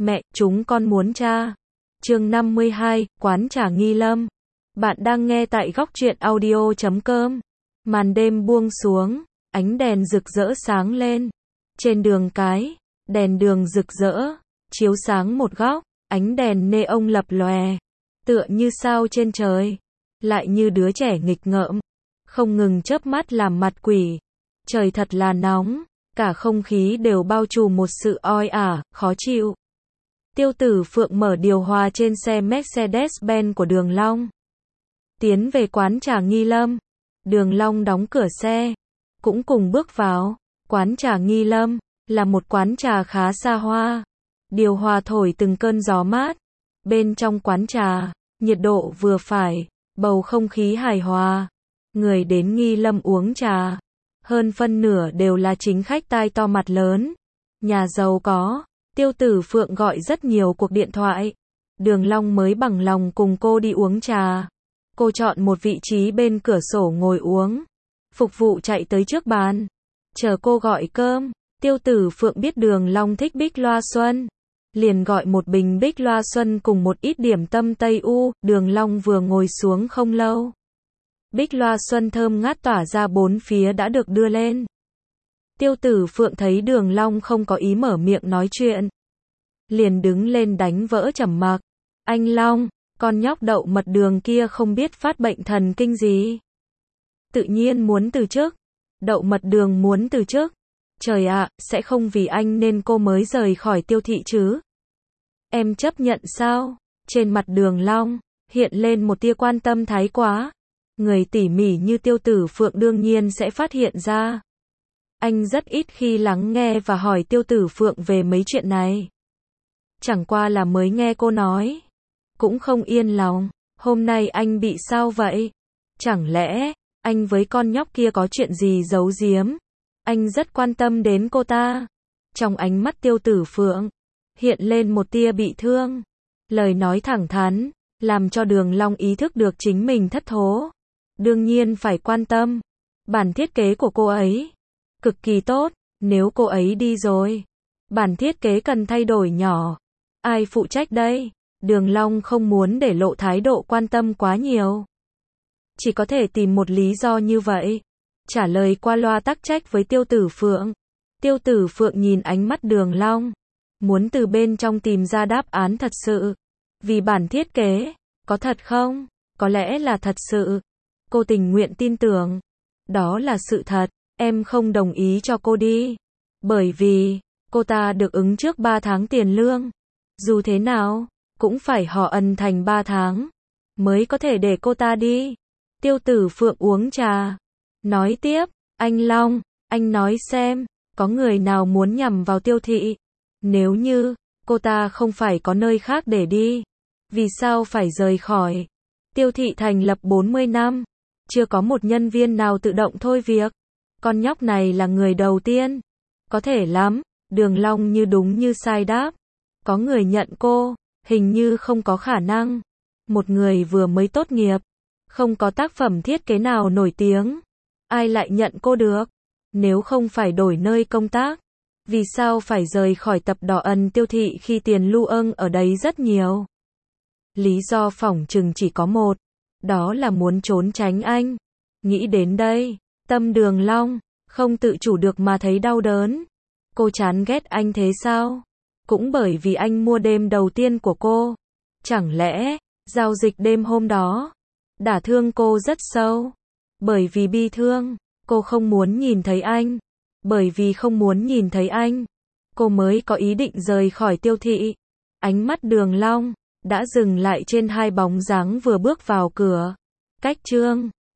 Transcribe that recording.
Mẹ, chúng con muốn cha. Chương 52, quán trà Nghi Lâm. Bạn đang nghe tại góc truyện audio.com. Màn đêm buông xuống, ánh đèn rực rỡ sáng lên. Trên đường cái, đèn đường rực rỡ, chiếu sáng một góc, ánh đèn neon lập lòe, tựa như sao trên trời, lại như đứa trẻ nghịch ngợm, không ngừng chớp mắt làm mặt quỷ. Trời thật là nóng, cả không khí đều bao trùm một sự oi ả, khó chịu. Tiêu Tử Phượng mở điều hòa trên xe Mercedes-Benz của Đường Long. Tiến về quán trà Nghi Lâm. Đường Long đóng cửa xe, cũng cùng bước vào. Quán trà Nghi Lâm là một quán trà khá xa hoa. Điều hòa thổi từng cơn gió mát. Bên trong quán trà, nhiệt độ vừa phải, bầu không khí hài hòa. Người đến Nghi Lâm uống trà, hơn phân nửa đều là chính khách tai to mặt lớn, nhà giàu có. Tiêu Tử Phượng gọi rất nhiều cuộc điện thoại. Đường Long mới bằng lòng cùng cô đi uống trà. Cô chọn một vị trí bên cửa sổ ngồi uống. Phục vụ chạy tới trước bàn, chờ cô gọi cơm. Tiêu Tử Phượng biết Đường Long thích Bích Loa Xuân, liền gọi một bình Bích Loa Xuân cùng một ít điểm tâm Tây U. Đường Long vừa ngồi xuống không lâu, Bích Loa Xuân thơm ngát tỏa ra bốn phía đã được đưa lên. Tiêu Tử Phượng thấy Đường Long không có ý mở miệng nói chuyện, liền đứng lên đánh vỡ trầm mặc. Anh Long, con nhóc đậu mật đường kia không biết phát bệnh thần kinh gì, tự nhiên muốn từ chức. Đậu mật đường muốn từ chức? Trời ạ, sẽ không vì anh nên cô mới rời khỏi Tiêu thị chứ? Em chấp nhận sao? Trên mặt Đường Long hiện lên một tia quan tâm thái quá. Người tỉ mỉ như Tiêu Tử Phượng đương nhiên sẽ phát hiện ra. Anh rất ít khi lắng nghe và hỏi Tiêu Tử Phượng về mấy chuyện này. Chẳng qua là mới nghe cô nói, cũng không yên lòng. Hôm nay anh bị sao vậy? Chẳng lẽ anh với con nhóc kia có chuyện gì giấu giếm? Anh rất quan tâm đến cô ta. Trong ánh mắt Tiêu Tử Phượng hiện lên một tia bị thương. Lời nói thẳng thắn làm cho Đường Long ý thức được chính mình thất thố. Đương nhiên phải quan tâm. Bản thiết kế của cô ấy cực kỳ tốt, nếu cô ấy đi rồi, bản thiết kế cần thay đổi nhỏ, ai phụ trách đây? Đường Long không muốn để lộ thái độ quan tâm quá nhiều, chỉ có thể tìm một lý do như vậy, trả lời qua loa tắc trách với Tiêu Tử Phượng. Tiêu Tử Phượng nhìn ánh mắt Đường Long, muốn từ bên trong tìm ra đáp án thật sự. Vì bản thiết kế, có thật không? Có lẽ là thật sự. Cô tình nguyện tin tưởng, đó là sự thật. Em không đồng ý cho cô đi, bởi vì cô ta được ứng trước 3 tháng tiền lương. Dù thế nào, cũng phải họ ân thành 3 tháng, mới có thể để cô ta đi. Tiêu Tử Phượng uống trà, nói tiếp, anh Long, anh nói xem, có người nào muốn nhằm vào Tiêu thị? Nếu như cô ta không phải có nơi khác để đi, vì sao phải rời khỏi? Tiêu thị thành lập 40 năm, chưa có một nhân viên nào tự động thôi việc. Con nhóc này là người đầu tiên. Có thể lắm. Đường Long như đúng như sai đáp. Có người nhận cô, hình như không có khả năng. Một người vừa mới tốt nghiệp, không có tác phẩm thiết kế nào nổi tiếng, ai lại nhận cô được? Nếu không phải đổi nơi công tác, vì sao phải rời khỏi tập đoàn Tiêu thị khi tiền lưu ưng ở đấy rất nhiều? Lý do phỏng chừng chỉ có một, đó là muốn trốn tránh anh. Nghĩ đến đây, tâm Đường Long không tự chủ được mà thấy đau đớn. Cô chán ghét anh thế sao? Cũng bởi vì anh mua đêm đầu tiên của cô. Chẳng lẽ giao dịch đêm hôm đó đả thương cô rất sâu? Bởi vì bi thương, cô không muốn nhìn thấy anh. Bởi vì không muốn nhìn thấy anh, cô mới có ý định rời khỏi Tiêu thị. Ánh mắt Đường Long đã dừng lại trên hai bóng dáng vừa bước vào cửa. Cách chương